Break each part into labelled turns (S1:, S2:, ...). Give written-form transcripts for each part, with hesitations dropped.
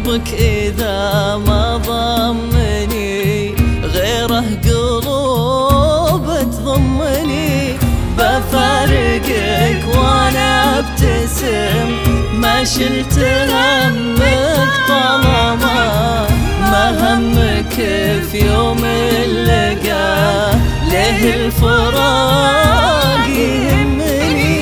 S1: قلبك إذا ما ضمني غيره قلوب تضمني. بفارقك وانا ابتسم ما شلت همك طالما ما همك في يوم اللقاء ليه الفراق يهمني.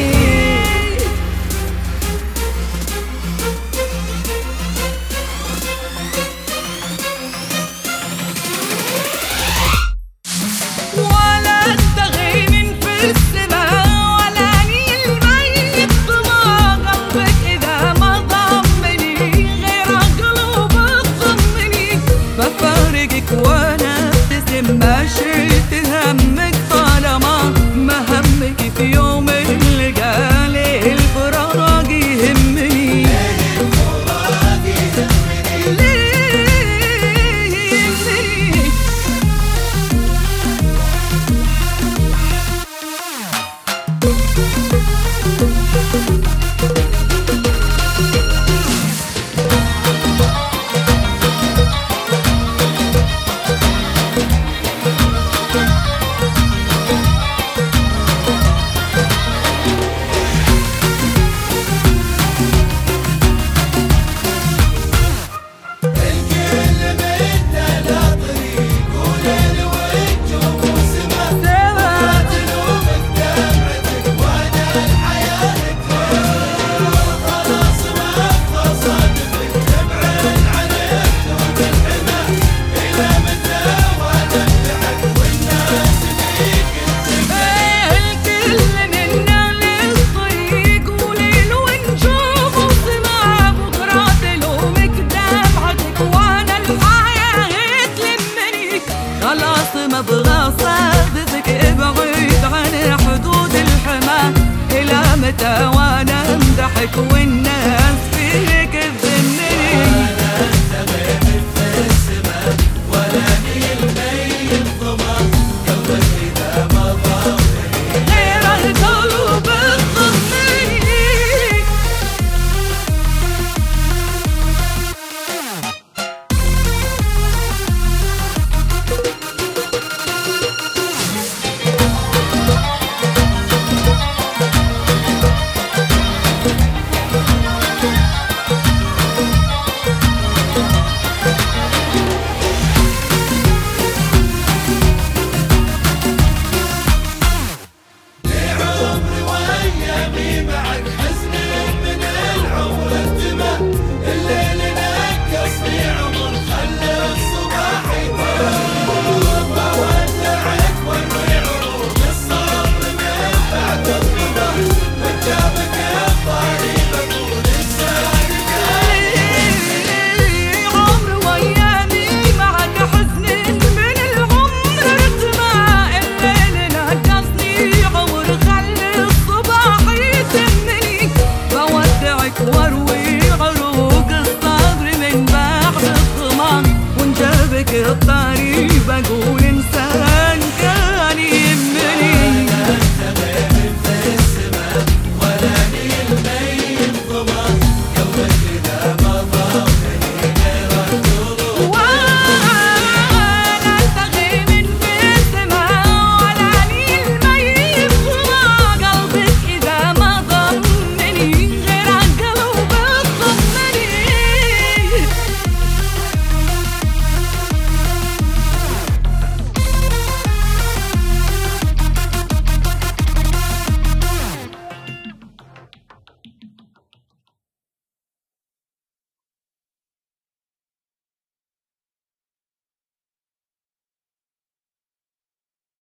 S2: وانا ابتسم ما شلت همك طالما ما همك في يوم اللقاء ليه الفراق يهمني. ليه الفراق يهمني. ليه يهمني. ما ابغى صادقك ابعد عن حدود الحما. الى متى وانا امدحك